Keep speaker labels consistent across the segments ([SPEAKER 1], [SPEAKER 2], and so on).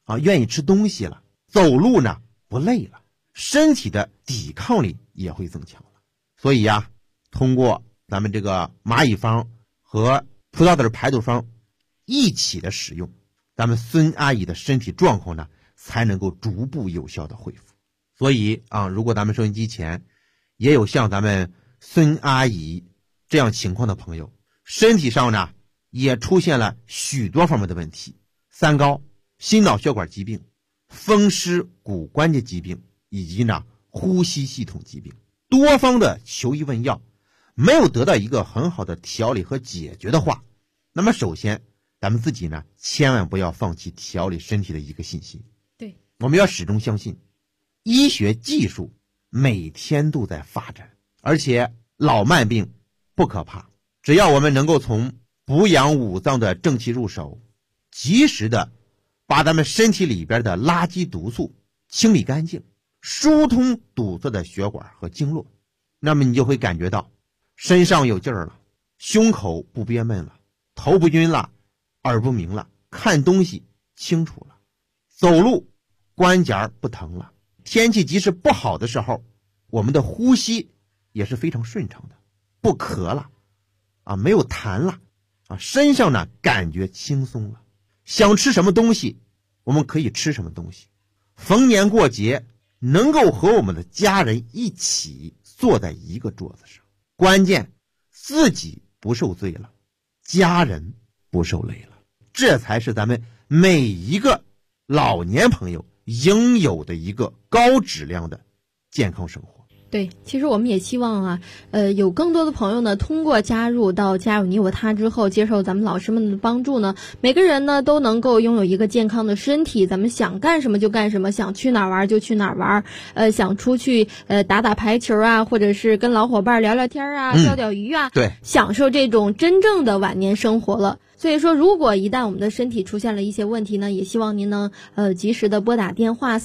[SPEAKER 1] 愿意吃东西了，走路呢不累了，身体的抵抗力也会增强了。所以通过咱们这个蚂蚁方和葡萄籽排毒方一起的使用，咱们孙阿姨的身体状况呢才能够逐步有效的恢复。所以如果咱们收音机前也有像咱们孙阿姨这样情况的朋友，身体上呢也出现了许多方面的问题，三高、心脑血管疾病、风湿骨关节疾病以及呢呼吸系统疾病，多方的求医问药，没有得到一个很好的调理和解决的话，那么首先咱们自己呢千万不要放弃调理身体的一个信心。
[SPEAKER 2] 对，
[SPEAKER 1] 我们要始终相信医学技术每天都在发展，而且老慢病不可怕，只要我们能够从补养五脏的正气入手，及时的把咱们身体里边的垃圾毒素清理干净，疏通堵塞的血管和经络，那么你就会感觉到身上有劲儿了，胸口不憋闷了，头不晕了，耳不鸣了，看东西清楚了，走路关节不疼了，天气即使不好的时候，我们的呼吸也是非常顺畅的，不咳了没有痰了身上呢感觉轻松了，想吃什么东西我们可以吃什么东西，逢年过节能够和我们的家人一起坐在一个桌子上，关键自己不受罪了，家人不受累了，这才是咱们每一个老年朋友应有的一个高质量的健康生活。
[SPEAKER 2] 对，其实我们也希望有更多的朋友呢，通过加入你我他之后，接受咱们老师们的帮助呢，每个人呢都能够拥有一个健康的身体，咱们想干什么就干什么，想去哪儿玩就去哪儿玩，想出去打打排球或者是跟老伙伴聊聊天钓钓鱼
[SPEAKER 1] 对，
[SPEAKER 2] 享受这种真正的晚年生活了。所以说，如果一旦我们的身体出现了一些问题呢，也希望您能及时的拨打电话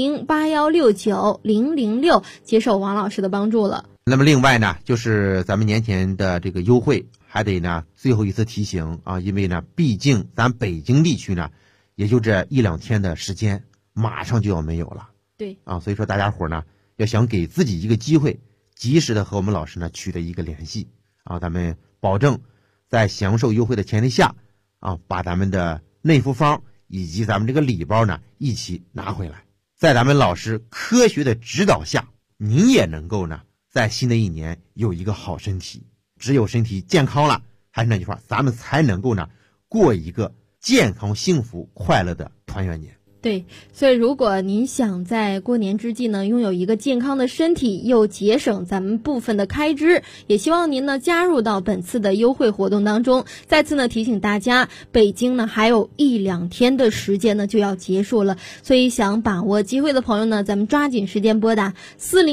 [SPEAKER 2] 400-8169-006，接受王老师的帮助了。
[SPEAKER 1] 那么另外呢，就是咱们年前的这个优惠还得呢最后一次提醒因为呢毕竟咱北京地区呢也就这一两天的时间，马上就要没有了。
[SPEAKER 2] 对
[SPEAKER 1] 所以说大家伙呢要想给自己一个机会，及时的和我们老师呢取得一个联系咱们保证在享受优惠的前提下把咱们的内服方以及咱们这个礼包呢一起拿回来，在咱们老师科学的指导下，您也能够呢在新的一年有一个好身体。只有身体健康了，还是那句话，咱们才能够呢过一个健康幸福快乐的团圆年。
[SPEAKER 2] 对，所以如果您想在过年之际呢拥有一个健康的身体，又节省咱们部分的开支，也希望您呢加入到本次的优惠活动当中。再次呢提醒大家，北京呢还有一两天的时间呢就要结束了，所以想把握机会的朋友呢，咱们抓紧时间拨打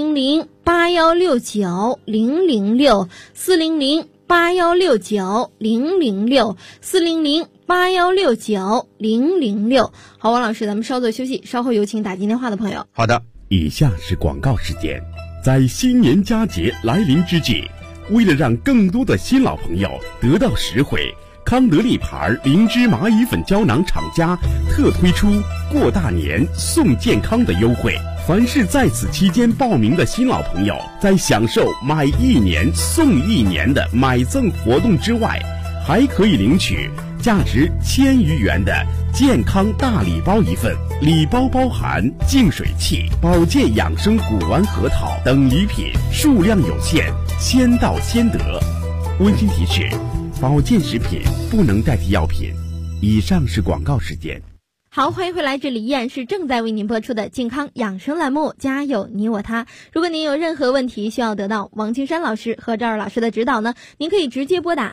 [SPEAKER 2] 400-8169-006，400-8169-006，400-8169-006。好，王老师，咱们稍作休息，稍后有请打进电话的朋友。
[SPEAKER 1] 好的，
[SPEAKER 3] 以下是广告时间。在新年佳节来临之际，为了让更多的新老朋友得到实惠，康德利牌灵芝蚂蚁粉胶囊厂家特推出过大年送健康的优惠。凡是在此期间报名的新老朋友，在享受买1年送1年的买赠活动之外，还可以领取价值1000余元的健康大礼包一份，礼包包含净水器、保健养生古丸核桃等礼品，数量有限，先到先得。温馨提示：保健食品不能代替药品。以上是广告时间。
[SPEAKER 2] 好，欢迎回来，这里依然是正在为您播出的健康养生栏目，家有你我他。如果您有任何问题需要得到王青山老师和赵二老师的指导呢，您可以直接拨打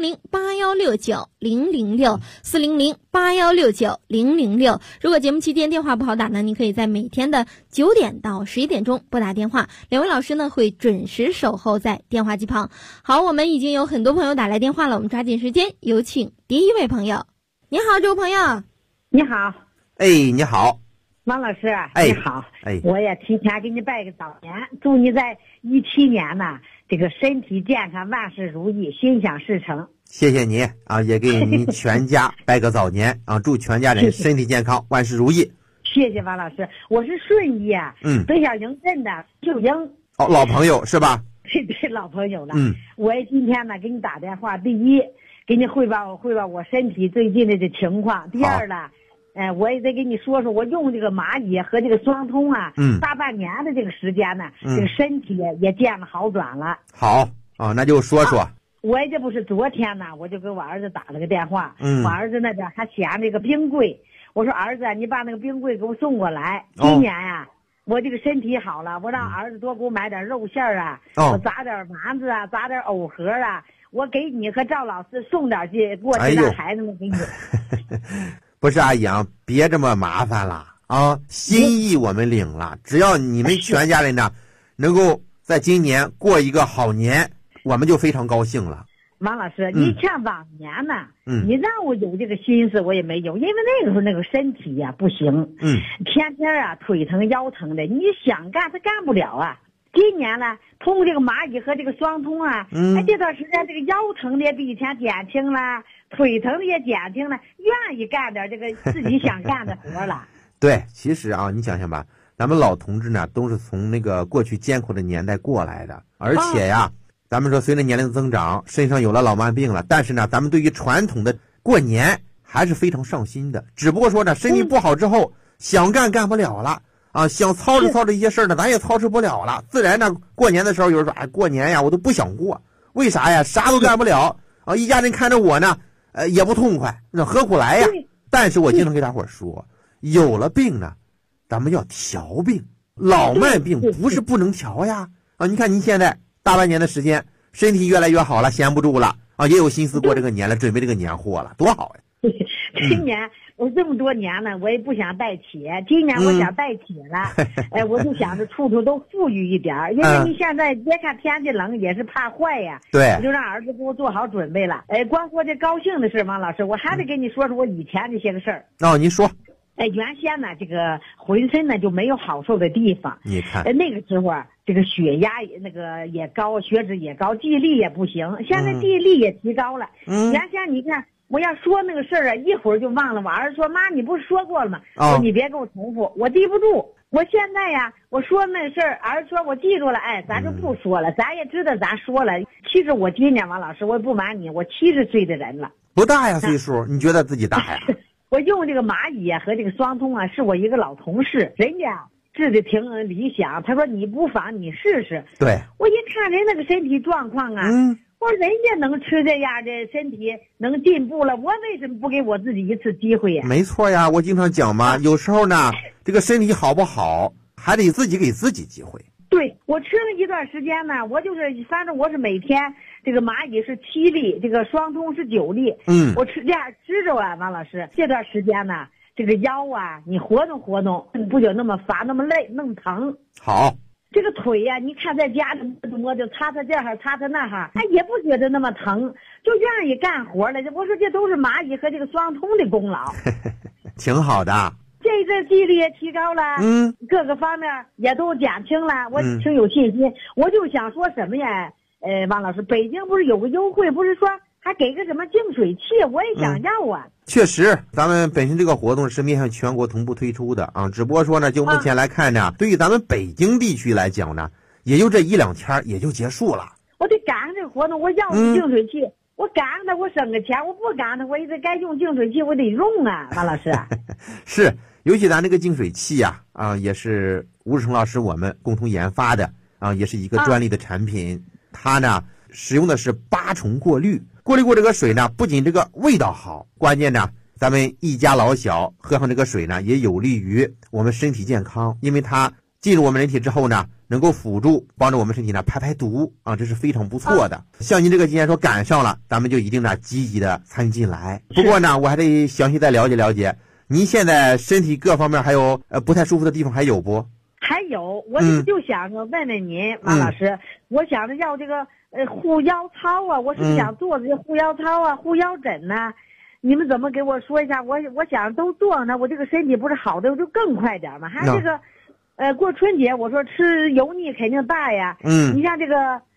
[SPEAKER 2] 400-8169-006，400-8169-006。如果节目期间电话不好打呢，您可以在每天的9点到11点钟拨打电话，两位老师呢会准时守候在电话机旁。好，我们已经有很多朋友打来电话了，我们抓紧时间，有请第一位朋友。你好，这位朋友。
[SPEAKER 4] 你好，
[SPEAKER 1] 你好，
[SPEAKER 4] 王老师，你好，我也提前给你拜个早年，祝你在17年呢，这个身体健康，万事如意，心想事成。
[SPEAKER 1] 谢谢你啊，也给你全家拜个早年啊，祝全家人身体健康，万事如意。
[SPEAKER 4] 谢谢王老师，我是顺义啊，北小营镇的秀英。
[SPEAKER 1] 哦，老朋友是吧？
[SPEAKER 4] 对，老朋友了。我今天呢给你打电话，第一给你汇报我身体最近的这情况，第二呢。我也得给你说说，我用这个蚂蚁和这个双通啊，大半年的这个时间呢，这个身体也见了好转了。
[SPEAKER 1] 好啊，那就说说。
[SPEAKER 4] 我这不是昨天呢，我就给我儿子打了个电话，我儿子那边还嫌这个冰柜，我说儿子，你把那个冰柜给我送过来。今年呀，我这个身体好了，我让儿子多给我买点肉馅啊，我炸点丸子啊，炸点藕盒啊，我给你和赵老师送点去，过去让孩子们给你。
[SPEAKER 1] 不是阿姨啊，别这么麻烦了啊！心意我们领了，只要你们全家人呢，能够在今年过一个好年，我们就非常高兴了。
[SPEAKER 4] 王老师，你像往年呢，你让我有这个心思我也没有，因为那个时候那个身体呀不行，天天啊腿疼腰疼的，你想干他干不了啊。今年呢，通过这个蚂蚁和这个双通啊，这段时间这个腰疼的也比以前减轻了，腿疼的也减轻了，愿意干点这个自己想干的活了。
[SPEAKER 1] 对，其实啊，你想想吧，咱们老同志呢，都是从那个过去艰苦的年代过来的，而且呀，咱们说随着年龄的增长，身上有了老慢病了，但是呢，咱们对于传统的过年还是非常上心的，只不过说呢，身体不好之后，想干不了了。啊，想操持一些事儿呢，咱也操持不了了。自然呢，过年的时候有人说，哎，过年呀，我都不想过，为啥呀？啥都干不了啊！一家人看着我呢，也不痛快，那何苦来呀？但是我经常给大伙说，有了病呢，咱们要调病，老慢病不是不能调呀。啊，你看您现在大半年的时间，身体越来越好了，闲不住了啊，也有心思过这个年了，准备这个年货了，多好呀！
[SPEAKER 4] 今年我这么多年呢，我也不想带企，今年我想带企了，我就想着处处都富裕一点，因为你现在别看天气冷，也是怕坏呀。
[SPEAKER 1] 对，
[SPEAKER 4] 我就让儿子给我做好准备了。光说这高兴的事，王老师，我还得跟你说说我以前这些个事儿。
[SPEAKER 1] 哦，您说。
[SPEAKER 4] 原先呢，这个浑身呢就没有好受的地方。
[SPEAKER 1] 你看，
[SPEAKER 4] 那个时候啊，这个血压那个也高，血脂也高，记忆力也不行。现在记忆力也提高了。原先你看。我要说那个事儿啊，一会儿就忘了。我儿子说：“妈，你不是说过了吗？”我说：“你别给我重复，我记不住。”我现在呀，我说那事儿，儿子说我记住了，咱就不说了，咱也知道咱说了。其实我今年王老师，我也不瞒你，我70岁的人了，
[SPEAKER 1] 不大呀岁数，你觉得自己大呀？
[SPEAKER 4] 我用这个蚂蚁啊和这个双通啊，是我一个老同事，人家治的挺理想，他说你不妨你试试。
[SPEAKER 1] 对，
[SPEAKER 4] 我一看人那个身体状况啊。我说人家能吃这样的身体能进步了，我为什么不给我自己一次机会呀？
[SPEAKER 1] 没错呀，我经常讲嘛，有时候呢，这个身体好不好，还得自己给自己机会。
[SPEAKER 4] 对，我吃了一段时间呢，我就是反正我是每天这个蚂蚁是7粒，这个双通是9粒。我吃这样吃着啊，王老师，这段时间呢，这个腰啊，你活动活动，不就那么乏那么累那么疼。
[SPEAKER 1] 好。
[SPEAKER 4] 这个腿呀，你看在家里摸就擦擦这哈擦擦那哈，也不觉得那么疼，就愿意干活了。我说这都是蚂蚁和这个双通的功劳，
[SPEAKER 1] 挺好的。
[SPEAKER 4] 这记忆力也提高了，各个方面也都减轻了，我挺有信心。我就想说什么呀，王老师，北京不是有个优惠，不是说还给个什么净水器，我也想要啊。
[SPEAKER 1] 确实，咱们本身这个活动是面向全国同步推出的啊，只不过说呢，就目前来看呢，对于咱们北京地区来讲呢，也就这1-2天也就结束了。
[SPEAKER 4] 我得赶上这个活动，我要净水器，我赶上它我省个钱，我不赶上它我也得该用净水器我得用啊，王老师。
[SPEAKER 1] 是，尤其咱这个净水器呀，也是吴志成老师我们共同研发的啊，也是一个专利的产品，它呢使用的是8重过滤。过滤过这个水呢，不仅这个味道好，关键呢，咱们一家老小喝上这个水呢，也有利于我们身体健康，因为它进入我们人体之后呢，能够辅助帮助我们身体呢排毒啊，这是非常不错的。像您这个今天说赶上了，咱们就一定呢积极的参与进来。不过呢，我还得详细再了解了解，您现在身体各方面还有不太舒服的地方还有不？
[SPEAKER 4] 还有，我就想着问问您，王老师，我想着要这个护腰操啊，我是想做这护腰操啊，护腰枕呐，你们怎么给我说一下？我想都做呢，我这个身体不是好的就更快点嘛。还这个过春节我说吃油腻肯定大呀。你像这个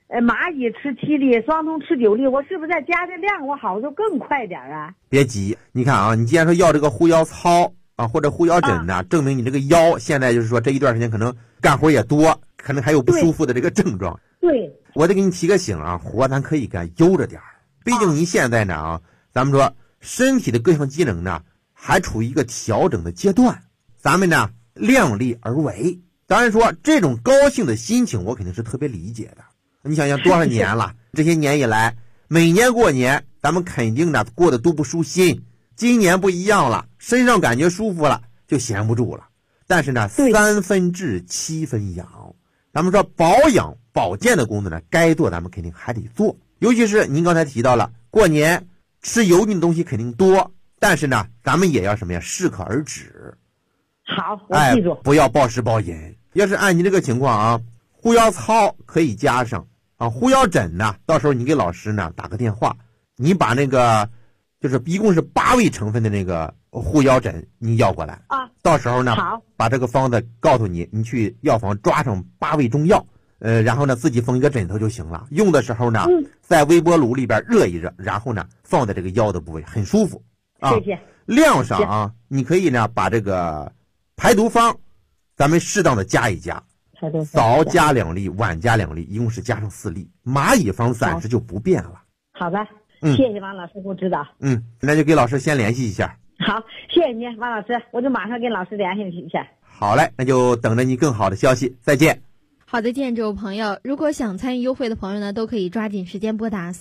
[SPEAKER 4] 蚂蚁吃7粒，双通吃9粒，我是不是再加这量，我好就更快点啊？
[SPEAKER 1] 别急，你看啊，你既然说要这个护腰操啊，或者护腰枕呢，证明你这个腰现在就是说这一段时间可能干活也多，可能还有不舒服的这个症状。
[SPEAKER 4] 对，
[SPEAKER 1] 我得给你提个醒啊，活咱可以干悠着点儿，毕竟您现在呢咱们说身体的各项机能呢还处于一个调整的阶段，咱们呢量力而为。当然说这种高兴的心情我肯定是特别理解的。你想想多少年了，这些年以来，每年过年咱们肯定的过得都不舒心。今年不一样了，身上感觉舒服了就闲不住了。但是呢3分治7分养，咱们说保养保健的工作呢，该做咱们肯定还得做。尤其是您刚才提到了过年吃油腻的东西肯定多，但是呢咱们也要什么呀，适可而止。
[SPEAKER 4] 好，我记住，
[SPEAKER 1] 不要暴食暴饮。要是按你这个情况啊，护腰操可以加上啊，护腰枕呢，到时候你给老师呢打个电话，你把那个就是一共是8味成分的那个护腰枕你要过来
[SPEAKER 4] 啊，
[SPEAKER 1] 到时候呢
[SPEAKER 4] 好，
[SPEAKER 1] 把这个方子告诉你，你去药房抓上8味中药，然后呢自己缝一个枕头就行了。用的时候呢，在微波炉里边热一热，然后呢放在这个腰的部位，很舒服啊。
[SPEAKER 4] 谢谢。
[SPEAKER 1] 量上啊，你可以呢把这个排毒方咱们适当的加一加，早加2粒，晚加2粒，一共是加上4粒。蚂蚁方暂时就不变了。
[SPEAKER 4] 好的，谢谢王老师给我指导。
[SPEAKER 1] 那就给老师先联系一下。
[SPEAKER 4] 好，谢谢您，王老师，我就马上跟老师联系一下。
[SPEAKER 1] 好嘞，那就等着你更好的消息，再见。
[SPEAKER 2] 好的，见这位朋友，如果想参与优惠的朋友呢，都可以抓紧时间拨打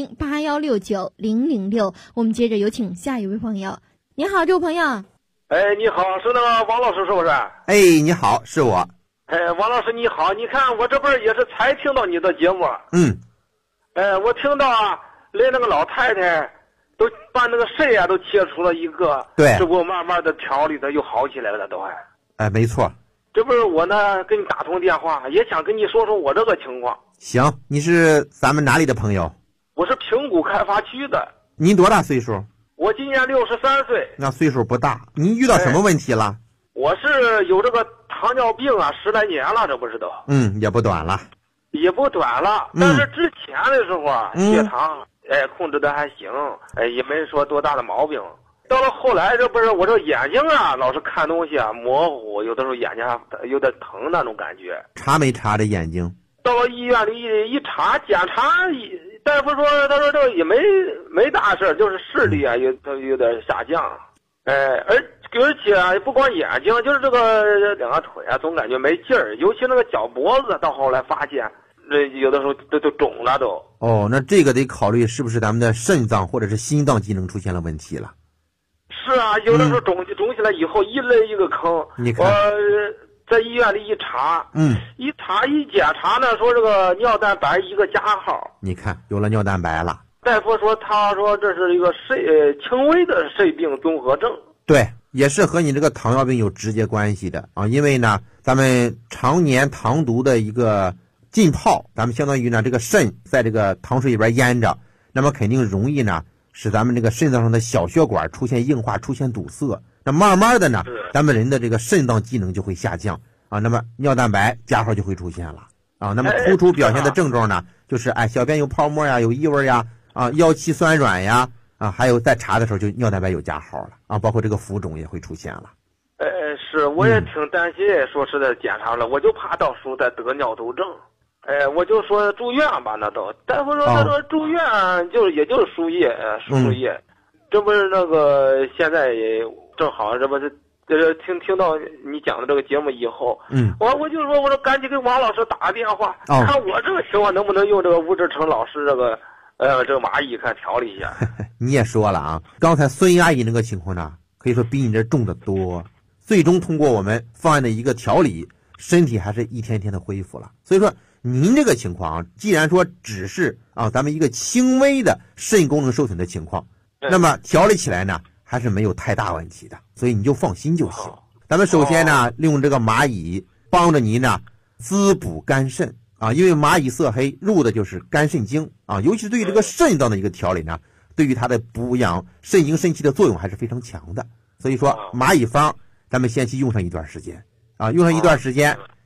[SPEAKER 2] 400-8169-006。我们接着有请下一位朋友。你好，这位朋友。
[SPEAKER 5] 哎，你好，是那个王老师是不是？
[SPEAKER 1] 哎，你好，是我。
[SPEAKER 5] 哎，王老师你好，你看我这不是也是才听到你的节目。我听到啊，连那个老太太都把那个肾啊都切除了一个，
[SPEAKER 1] 对，
[SPEAKER 5] 这不慢慢的调理的又好起来了都还。
[SPEAKER 1] 哎，没错。
[SPEAKER 5] 这不是我呢跟你打通电话，也想跟你说说我这个情况。
[SPEAKER 1] 行，你是咱们哪里的朋友？
[SPEAKER 5] 我是平谷开发区的。
[SPEAKER 1] 您多大岁数？
[SPEAKER 5] 我今年63岁。
[SPEAKER 1] 那岁数不大。您遇到什么问题了？
[SPEAKER 5] 我是有这个糖尿病啊，10来年了，这不是都。
[SPEAKER 1] 也不短了。
[SPEAKER 5] 也不短了，但是之前的时候啊，血糖控制的还行，也没说多大的毛病。到了后来，这不是我这眼睛啊，老是看东西啊模糊，有的时候眼睛还有点疼那种感觉。
[SPEAKER 1] 查没查这眼睛？
[SPEAKER 5] 到了医院里一查检查，大夫说他说这也没大事，就是视力啊有点下降，而且啊不光眼睛，就是这个2个腿啊总感觉没劲儿，尤其那个脚脖子，到后来发现有的时候都肿了都。
[SPEAKER 1] 哦，那这个得考虑是不是咱们的肾脏或者是心脏机能出现了问题了。
[SPEAKER 5] 是啊，有的时候肿起来以后一勒一个坑。
[SPEAKER 1] 你看，
[SPEAKER 5] 我在医院里一查，一检查呢，说这个尿蛋白1个加号。你
[SPEAKER 1] 看，有了尿蛋白了。
[SPEAKER 5] 大夫说，他说这是一个轻微的肾病综合症。
[SPEAKER 1] 对，也是和你这个糖尿病有直接关系的啊，因为呢，咱们常年糖毒的一个浸泡，咱们相当于呢这个肾在这个糖水里边腌着，那么肯定容易呢使咱们这个肾脏上的小血管出现硬化，出现堵塞。那慢慢的呢，咱们人的这个肾脏机能就会下降啊，那么尿蛋白加号就会出现了啊。那么突出表现的症状呢，就是小便有泡沫呀，有异味呀，腰膝酸软呀，还有在查的时候就尿蛋白有加号了啊，包括这个浮肿也会出现了。
[SPEAKER 5] 是，我也挺担心，说实在检查了，我就怕到时候再得尿毒症。我就说住院吧，那都大夫说他说住院也就是输液，输液。这不是那个现在也正好，这不是听到你讲的这个节目以后，我就说我说赶紧给王老师打个电话，看我这个情况能不能用这个吴志成老师这个蚂蚁看调理一下。
[SPEAKER 1] 你也说了啊，刚才孙阿姨那个情况呢，可以说比你这重得多。最终通过我们方案的一个调理，身体还是一天天的恢复了。所以说您这个情况啊，既然说只是咱们一个轻微的肾功能受损的情况，那么调理起来呢还是没有太大问题的，所以你就放心就行。咱们首先呢利用这个蚂蚁帮着您呢滋补肝肾啊，因为蚂蚁色黑入的就是肝肾经啊，尤其是对于这个肾脏的一个调理呢，对于它的补养肾精肾气的作用还是非常强的。所以说蚂蚁方咱们先去用上一段时间啊，用上一段时间，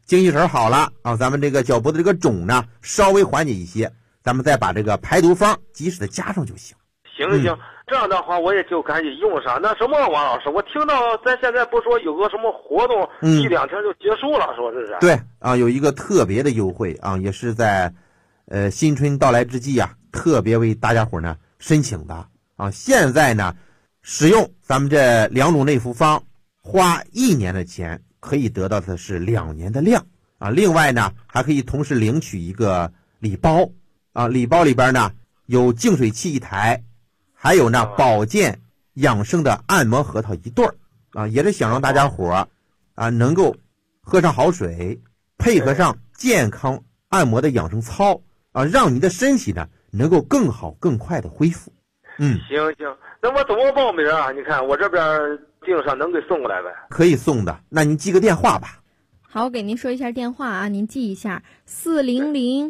[SPEAKER 1] 精气神好了啊，咱们这个脚脖子这个肿呢稍微缓解一些，咱们再把这个排毒方及时的加上就行。
[SPEAKER 5] 行，这样的话我也就赶紧用上。那什么，王老师，我听到咱现在不说有个什么活动，1-2天就结束了，说这是？
[SPEAKER 1] 对啊，有一个特别的优惠啊，也是在新春到来之际啊，特别为大家伙呢申请的啊。现在呢，使用咱们这2种内服方，花1年的钱可以得到的是2年的量啊。另外呢，还可以同时领取一个礼包啊，礼包里边呢有净水器1台。还有呢，保健养生的按摩核桃1对儿啊，也是想让大家伙啊能够喝上好水，配合上健康按摩的养生操啊，让你的身体呢能够更好更快的恢复。
[SPEAKER 5] 行，那我怎么报名啊？你看我这边订上能给送过来呗？
[SPEAKER 1] 可以送的，那您记个电话吧。
[SPEAKER 2] 好，我给您说一下电话啊，您记一下400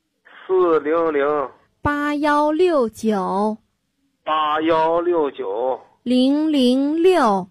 [SPEAKER 2] 8169
[SPEAKER 5] 8169
[SPEAKER 2] 006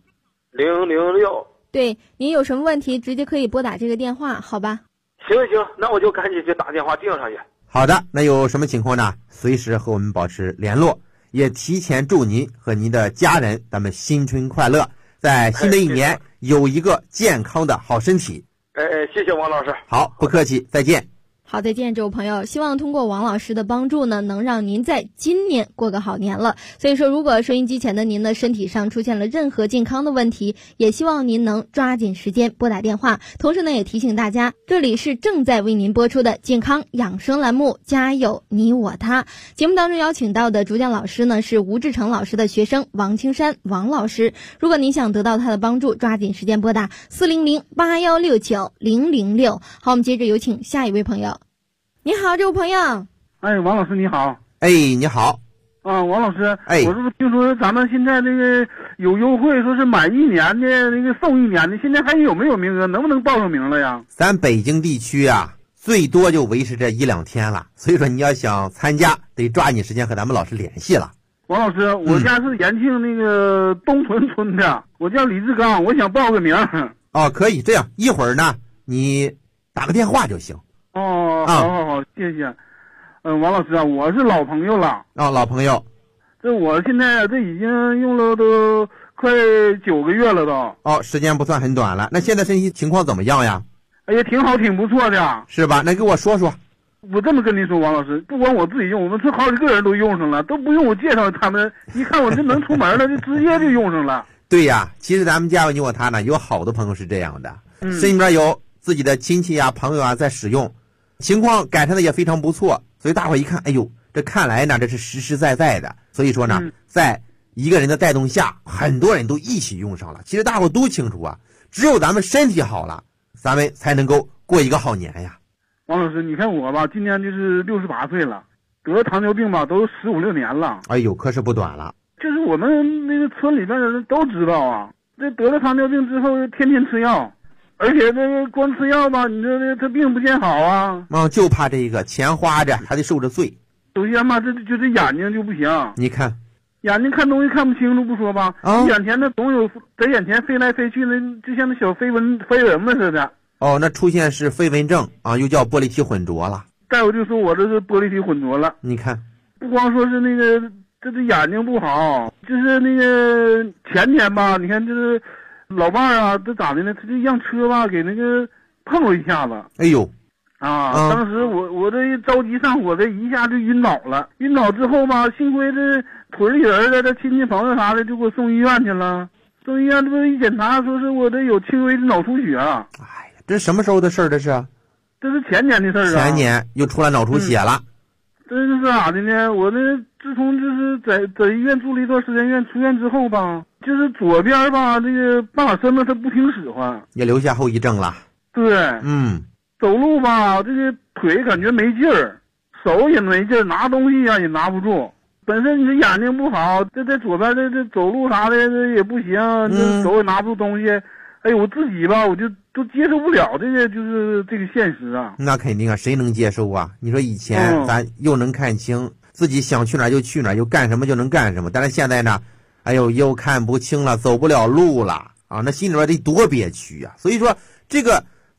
[SPEAKER 5] 006。
[SPEAKER 2] 对，您有什么问题直接可以拨打这个电话，好吧？
[SPEAKER 5] 行，那我就赶紧去打电话订上去。
[SPEAKER 1] 好的，那有什么情况呢？随时和我们保持联络，也提前祝您和您的家人咱们新春快乐，在新的一年有一个健康的好身体。
[SPEAKER 5] 谢谢王老师。
[SPEAKER 1] 好，不客气，再见。
[SPEAKER 2] 好，再见，这位朋友。希望通过王老师的帮助呢，能让您在今年过个好年了。所以说，如果收音机前的您的身体上出现了任何健康的问题，也希望您能抓紧时间拨打电话。同时呢，也提醒大家，这里是正在为您播出的健康养生栏目，家有你我他。节目当中邀请到的主讲老师呢，是吴志成老师的学生王青山王老师。如果您想得到他的帮助，抓紧时间拨打400 8169 006。好，我们接着有请下一位朋友。你好，这位朋友。
[SPEAKER 6] 哎，王老师你好。
[SPEAKER 1] 哎，你好。
[SPEAKER 6] 啊，王老师，
[SPEAKER 1] 哎，
[SPEAKER 6] 我是不是听说咱们现在这个有优惠，说是满1年的那个送1年的，现在还有没有名额？能不能报上名了呀？
[SPEAKER 1] 咱北京地区啊，最多就维持这1-2天了，所以说你要想参加，得抓紧时间和咱们老师联系了。
[SPEAKER 6] 王老师，我家是延庆那个东屯村的，我叫李志刚，我想报个名。
[SPEAKER 1] 哦，可以，这样一会儿呢，你打个电话就行。
[SPEAKER 6] 哦，好，谢谢。王老师啊，我是老朋友了。
[SPEAKER 1] 老朋友。
[SPEAKER 6] 这我现在这已经用了都快9个月了都。
[SPEAKER 1] 哦，时间不算很短了。那现在身体情况怎么样呀？
[SPEAKER 6] 哎呀，挺好，挺不错的。
[SPEAKER 1] 是吧？那给我说说。
[SPEAKER 6] 我这么跟您说，王老师，不光我自己用，我们这好几个人都用上了，都不用我介绍，他们一看我这能出门了，就直接就用上了。
[SPEAKER 1] 对呀，其实咱们家有你我他呢，有好多朋友是这样的，身边有自己的亲戚啊、朋友啊在使用。情况改善的也非常不错，所以大伙一看，哎呦，这看来呢，这是实实在在的。所以说呢，在一个人的带动下，很多人都一起用上了。其实大伙都清楚啊，只有咱们身体好了，咱们才能够过一个好年呀。
[SPEAKER 6] 王老师，你看我吧，今年就是68岁了，得了糖尿病吧，都15、16年了。
[SPEAKER 1] 哎呦，可是不短了。
[SPEAKER 6] 就是我们那个村里边的人都知道啊，这得了糖尿病之后，天天吃药。而且这个光吃药吧，你说这病不见好啊！
[SPEAKER 1] 就怕这个钱花着，还得受着罪。
[SPEAKER 6] 首先嘛，这眼睛就不行。
[SPEAKER 1] 你看，
[SPEAKER 6] 眼睛看东西看不清楚不说吧，眼前那总有在眼前飞来飞去的，就像那小飞蚊子似的。
[SPEAKER 1] 哦，那出现是飞蚊症啊，又叫玻璃体混浊了。
[SPEAKER 6] 大夫就说我这是玻璃体混浊了。
[SPEAKER 1] 你看，
[SPEAKER 6] 不光说是那个这眼睛不好，就是那个前天吧，你看就是老伴儿啊，这咋的呢？他就让车吧给那个碰了一下子。
[SPEAKER 1] 哎呦！
[SPEAKER 6] 当时我这一着急上火，这一下就晕倒了。晕倒之后吧，幸亏这屯里人的这亲戚朋友啥的就给我送医院去了。送医院这不一检查，说是我这有轻微的脑出血。哎
[SPEAKER 1] 呀，这是什么时候的事儿？这是
[SPEAKER 6] 前年的事儿啊。
[SPEAKER 1] 前年又出来脑出血了。
[SPEAKER 6] 这是咋的呢？我自从就是在医院住了一段时间院，出院之后吧，就是左边吧这个半拉身子它不听使唤，
[SPEAKER 1] 也留下后遗症了。
[SPEAKER 6] 对，走路吧这个腿感觉没劲儿，手也没劲儿，拿东西啊也拿不住。本身你这眼睛不好，这左边这走路啥的这也不行，这手也拿不住东西。哎呦，我自己吧我就都接受不了这个就是这个现实啊。
[SPEAKER 1] 那肯定啊，谁能接受啊？你说以前咱又能看清，自己想去哪儿就去哪儿，又干什么就能干什么。但是现在呢，哎呦，又看不清了，走不了路了啊，那心里边得多憋屈啊。所以说这个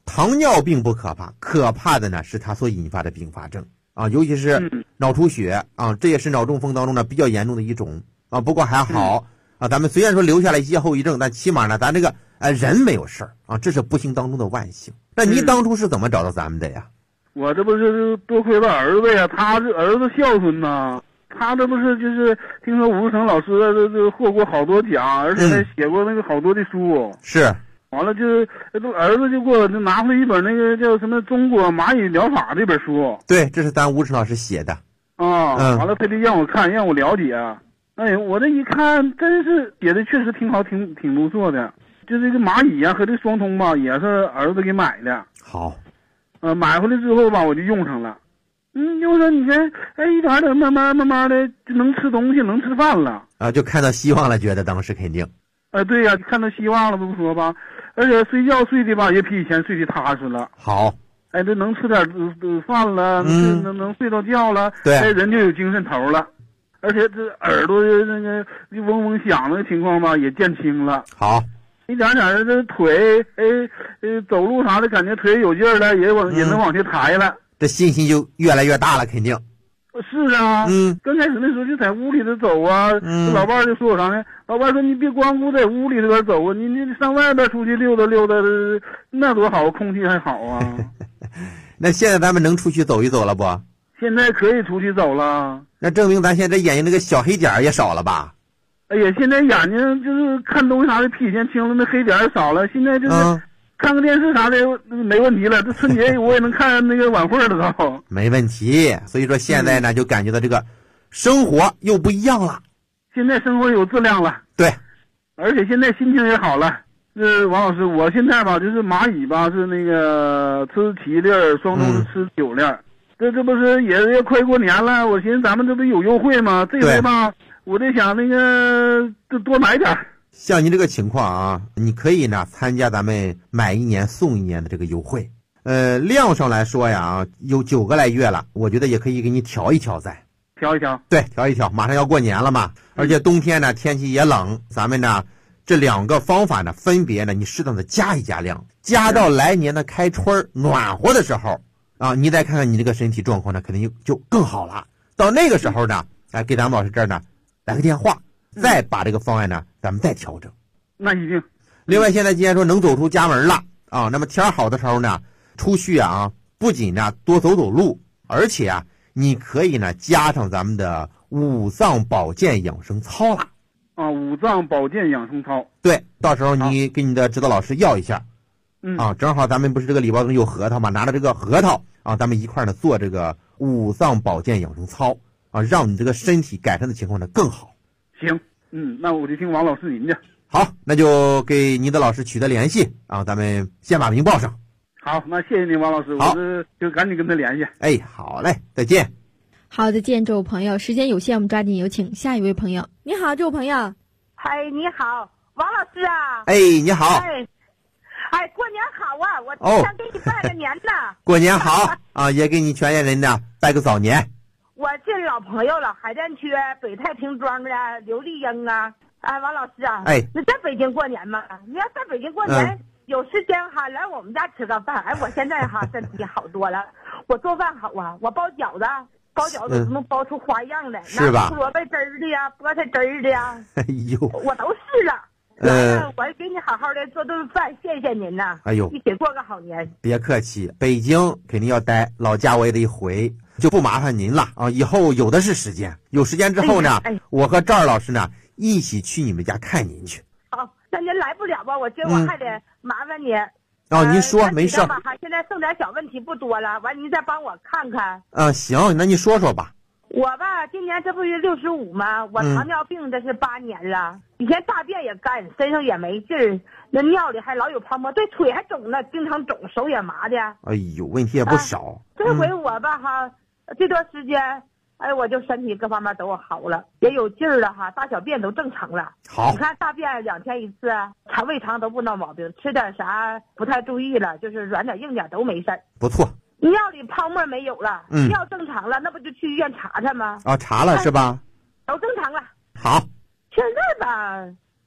[SPEAKER 1] 糖尿病不可怕，可怕的呢是它所引发的并发症啊，尤其是脑出血啊，这也是脑中风当中呢比较严重的一种啊。不过还好啊，咱们虽然说留下了一些后遗症，但起码呢咱这个人没有事儿啊，这是不幸当中的万幸。那你当初是怎么找到咱们的呀？
[SPEAKER 6] 我这不是多亏了儿子呀，他这儿子孝顺呐，他这不是就是听说吴世成老师这获过好多奖，而且还写过那个好多的书。
[SPEAKER 1] 是，
[SPEAKER 6] 完了就儿子就给我拿回一本那个叫什么《中国蚂蚁疗法》这本书。
[SPEAKER 1] 对，这是咱吴世成老师写的。
[SPEAKER 6] 啊，完了他就让我看，让我了解。哎，我这一看，真是写的确实挺好，挺不错的。就这个蚂蚁啊和这双通吧，也是儿子给买的。
[SPEAKER 1] 好。
[SPEAKER 6] 买回来之后吧，我就用上了。用上你看，一点点慢慢的就能吃东西，能吃饭了
[SPEAKER 1] 啊，就看到希望了，觉得当时肯定。
[SPEAKER 6] 对呀，看到希望了不说吧，而且睡觉睡的吧也比以前睡的踏实了。
[SPEAKER 1] 好。
[SPEAKER 6] 这能吃点饭了，能睡到觉了，
[SPEAKER 1] 对，
[SPEAKER 6] 人就有精神头了。而且这耳朵那个嗡嗡响的情况吧也减轻了。
[SPEAKER 1] 好。
[SPEAKER 6] 一点点的这腿，走路啥的感觉腿有劲儿了，也能往下抬了，
[SPEAKER 1] 这信心就越来越大了，肯定。
[SPEAKER 6] 是啊，刚开始那时候就在屋里头走啊，老伴儿就说我啥呢？老伴儿说你别光顾在屋里头走啊，你上外边出去溜达溜达，那多好，空气还好啊。
[SPEAKER 1] 那现在咱们能出去走一走了不？
[SPEAKER 6] 现在可以出去走了。
[SPEAKER 1] 那证明咱现在眼睛那个小黑点也少了吧？
[SPEAKER 6] 哎呀，现在眼睛就是看东西啥的比以前清了，那黑点少了。现在就是看个电视啥的没问题了。这春节我也能看那个晚会了都。
[SPEAKER 1] 没问题。所以说现在呢，就感觉到这个生活又不一样了。
[SPEAKER 6] 现在生活有质量了。
[SPEAKER 1] 对，
[SPEAKER 6] 而且现在心情也好了。王老师，我现在吧就是蚂蚁吧是那个吃7粒，双通是吃9粒。这不是也要快过年了，我寻思咱们这不有优惠吗？这回吧。我在想那个多买点。
[SPEAKER 1] 像你这个情况啊，你可以呢参加咱们买1年送1年的这个优惠。量上来说呀，有9个来月了，我觉得也可以给你调一调再。
[SPEAKER 6] 调一调。
[SPEAKER 1] 对，调一调，马上要过年了嘛，而且冬天呢天气也冷，咱们呢这2个方法呢分别呢你适当的加一加量，加到来年的开春暖和的时候啊，你再看看你这个身体状况呢肯定就更好了。到那个时候呢，给咱们老师这儿呢来个电话，再把这个方案呢咱们再调整。
[SPEAKER 6] 那一定。
[SPEAKER 1] 另外现在既然说能走出家门了啊，那么天好的时候呢出去啊，不仅呢多走走路，而且啊你可以呢加上咱们的五脏保健养生操了。
[SPEAKER 6] 五脏保健养生操。
[SPEAKER 1] 对，到时候你给你的指导老师要一下。正好咱们不是这个礼包中有核桃嘛，拿着这个核桃啊，咱们一块呢做这个五脏保健养生操啊，让你这个身体改善的情况呢更好。
[SPEAKER 6] 行，那我就听王老师您的。
[SPEAKER 1] 好，那就给您的老师取得联系啊，咱们先把名报上。
[SPEAKER 6] 好，那谢谢您王老师，我就赶紧跟他联系。
[SPEAKER 1] 好嘞，再见。
[SPEAKER 2] 好，再见，这位朋友，时间有限，我们抓紧有请下一位朋友。你好，这位朋友。
[SPEAKER 7] 嗨，你好，王老师啊。
[SPEAKER 1] 你好。
[SPEAKER 7] 过年好啊！我想给你拜个年呢。
[SPEAKER 1] 过年好啊，也给你全家人呢拜个早年。
[SPEAKER 7] 我这老朋友了，海淀区北太平庄的刘丽英啊。王老师啊，你在北京过年吗？你要在北京过年，有时间来我们家吃个饭。我现在身体好多了，我做饭好啊，我包饺子能包出花样的，
[SPEAKER 1] 是吧？
[SPEAKER 7] 胡萝卜汁儿的呀，菠菜汁儿的呀，我都试了。我给你好好的做顿饭，谢谢您呐！一起过个好年。
[SPEAKER 1] 别客气，北京肯定要待，老家我也得回，就不麻烦您了啊！以后有的是时间，有时间之后呢，我和赵老师呢一起去你们家看您去。
[SPEAKER 7] 好，那您来不了吧？我今儿我还得麻烦您。
[SPEAKER 1] 您说没事。
[SPEAKER 7] 现在剩点小问题不多了，完您再帮我看看。
[SPEAKER 1] 行，那你说说吧。
[SPEAKER 7] 我吧，今年这不是65吗？我糖尿病这是8年了，以前大便也干，身上也没劲儿，那尿里还老有泡沫，对腿还肿呢，经常肿，手也麻的。
[SPEAKER 1] 问题也不少。
[SPEAKER 7] 这回我吧这段时间，我就身体各方面都好了，也有劲儿了大小便都正常了。
[SPEAKER 1] 好，
[SPEAKER 7] 你看大便2天一次，胃肠都不闹毛病，吃点啥不太注意了，就是软点硬点都没事儿。
[SPEAKER 1] 不错。
[SPEAKER 7] 尿里泡沫没有了，尿正常了，那不就去医院查查吗？
[SPEAKER 1] 查了是吧？
[SPEAKER 7] 都正常了。
[SPEAKER 1] 好。
[SPEAKER 7] 现在吧，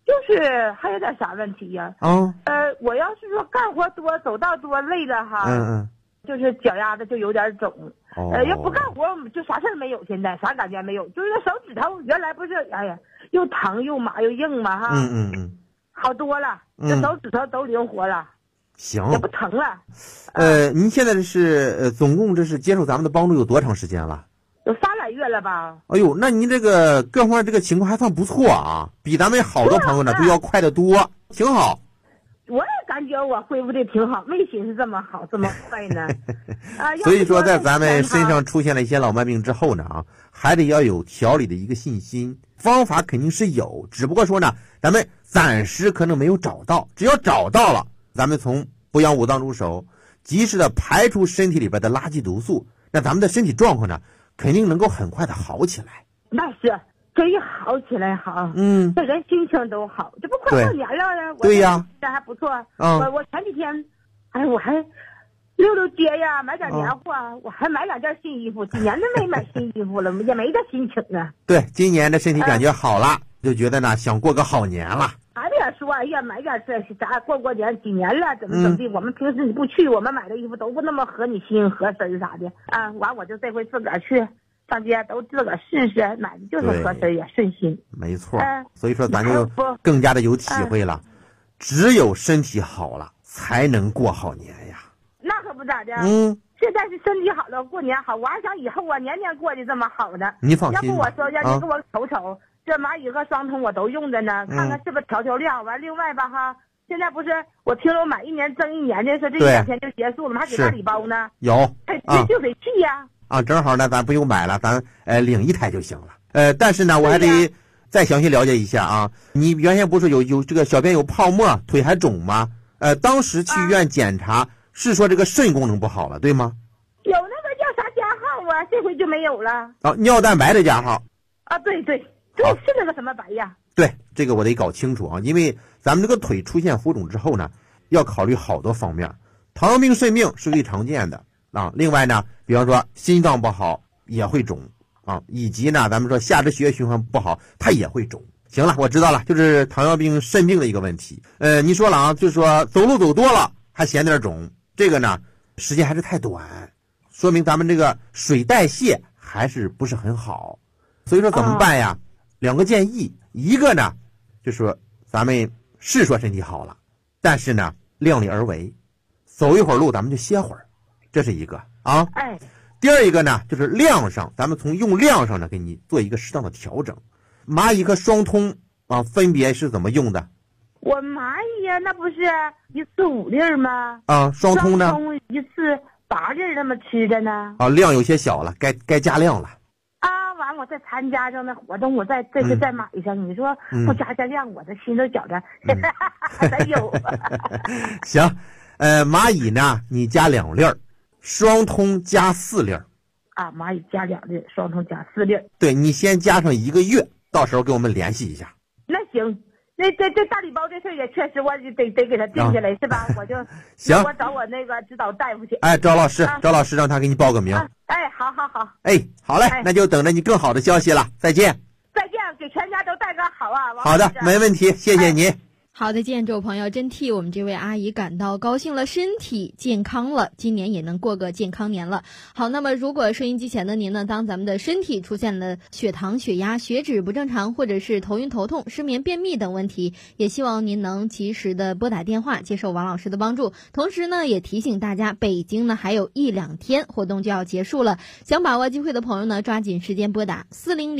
[SPEAKER 7] 就是还有点啥问题呀？我要是说干活多、走道多、累了哈，就是脚丫子就有点肿。要不干活就啥事儿没有，现在啥感觉没有，就是手指头原来不是，哎呀，又疼又麻又硬嘛哈。好多了，这手指头都灵活了。
[SPEAKER 1] 行，
[SPEAKER 7] 也不疼了。
[SPEAKER 1] 您现在是总共这是接受咱们的帮助有多长时间了？
[SPEAKER 7] 有3来月了吧？
[SPEAKER 1] 哎呦，那您这个各方面这个情况还算不错啊，比咱们好多朋友呢都要快得多，挺好。
[SPEAKER 7] 我也感觉我恢复的挺好，没寻思这么好这么快呢。
[SPEAKER 1] 所以说，在咱们身上出现了一些老慢病之后呢，还得要有调理的一个信心。方法肯定是有，只不过说呢，咱们暂时可能没有找到，只要找到了，咱们从补养五脏入手，及时的排出身体里边的垃圾毒素，那咱们的身体状况呢，肯定能够很快的好起来。
[SPEAKER 7] 那是。这一好起来好，这人心情都好，这不快过年了呀？
[SPEAKER 1] 对呀，
[SPEAKER 7] 这还不错。我前几天，我还溜溜街呀，买点年货，我还买2件新衣服，几年都没买新衣服了，也没这心情啊。
[SPEAKER 1] 对，今年的身体感觉好了，就觉得呢想过个好年了。
[SPEAKER 7] 孩子也说，哎呀，买点这啥过年几年了，怎么地？我们平时你不去，我们买的衣服都不那么合你心合身啥的啊。完我就这回自个儿去。上街都自个儿试试，买的就是合身也顺心。
[SPEAKER 1] 没错，所以说咱就更加的有体会了，只有身体好了，才能过好年呀。
[SPEAKER 7] 那可不咋的，现在是身体好了，过年好，我还想以后我年年过得这么好呢。
[SPEAKER 1] 你放心，
[SPEAKER 7] 要不我说让你给我瞅瞅，这蚂蚁和双通我都用着呢，看看是不是调量。完，另外吧哈，现在不是我听了我买1年挣1年的，说这2天就结束了吗？还给大礼包呢。
[SPEAKER 1] 有，
[SPEAKER 7] 这就得去呀。
[SPEAKER 1] 正好呢，咱不用买了，咱领1台就行了。但是呢，我还得再详细了解一下啊。你原先不是有这个小便有泡沫，腿还肿吗？当时去医院检查，是说这个肾功能不好了，对吗？
[SPEAKER 7] 有那个叫啥加号啊，这回就没有了。
[SPEAKER 1] 尿蛋白的加号。
[SPEAKER 7] 对，是那个什么白呀？
[SPEAKER 1] 对，这个我得搞清楚啊，因为咱们这个腿出现浮肿之后呢，要考虑好多方面。糖尿病、肾病是最常见的。另外呢，比方说心脏不好也会肿以及呢，咱们说下肢血液循环不好，它也会肿。行了，我知道了，就是糖尿病、肾病的一个问题。你说了就是说走路走多了还显点肿，这个呢时间还是太短，说明咱们这个水代谢还是不是很好。所以说怎么办呀？2个建议，一个呢就是说咱们是说身体好了，但是呢量力而为，走一会儿路咱们就歇会儿。这是一个啊，第二一个呢，就是量上，咱们从用量上呢，给你做一个适当的调整。蚂蚁和双通分别是怎么用的？
[SPEAKER 7] 我蚂蚁呀，那不是1次5粒吗？
[SPEAKER 1] 双通呢
[SPEAKER 7] ？1次8粒那么吃的呢？
[SPEAKER 1] 量有些小了，该加量了。
[SPEAKER 7] 完我再参加上那活动，我再买上。你说不加量，我这心都觉着还有。
[SPEAKER 1] 行，蚂蚁呢，你加2粒。双通加4粒
[SPEAKER 7] 蚂蚁加2粒，双通加4粒。
[SPEAKER 1] 对，你先加上1个月，到时候给我们联系一下。
[SPEAKER 7] 那行，那这大礼包这事也确实我得给他定下来，是吧？我就
[SPEAKER 1] 行，
[SPEAKER 7] 我找我那个指导大夫去。
[SPEAKER 1] 赵老师，赵老师让他给你报个名。
[SPEAKER 7] 好。
[SPEAKER 1] 好嘞，那就等着你更好的消息了。再见，
[SPEAKER 7] 给全家都带个好啊。
[SPEAKER 1] 好的，没问题，谢谢您。
[SPEAKER 2] 好的，见众朋友，真替我们这位阿姨感到高兴了，身体健康了，今年也能过个健康年了。好，那么如果收音机前的您呢，当咱们的身体出现了血糖、血压、血脂不正常，或者是头晕头痛、失眠、便秘等问题，也希望您能及时的拨打电话接受王老师的帮助。同时呢，也提醒大家，北京呢还有1-2天活动就要结束了，想把握机会的朋友呢，抓紧时间拨打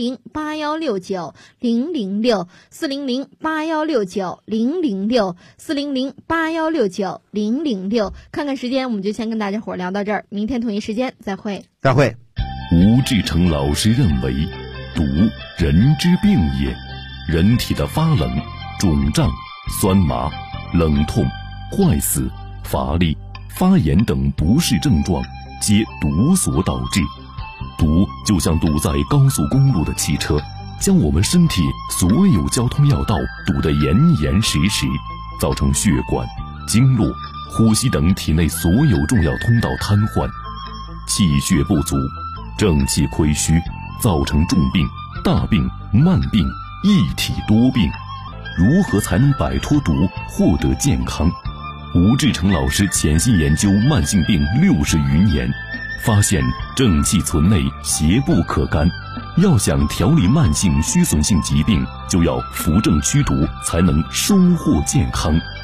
[SPEAKER 2] 400-8169-006，400-8169-006，400-8169-006，看看时间，我们就先跟大家伙聊到这儿，明天同一时间再会。
[SPEAKER 3] 吴志成老师认为，毒人之病也，人体的发冷、肿胀、酸麻、冷痛、坏死、乏力、发炎等不适症状，皆毒所导致。毒就像堵在高速公路的汽车，将我们身体所有交通要道堵得严严实实，造成血管、经络、呼吸等体内所有重要通道瘫痪，气血不足，正气亏虚，造成重病、大病、慢病、一体多病。
[SPEAKER 8] 如何才能摆脱毒，获得健康。吴志成老师潜心研究慢性病60余年，发现正气存内，邪不可干。要想调理慢性虚损性疾病，就要扶正驱毒，才能收获健康。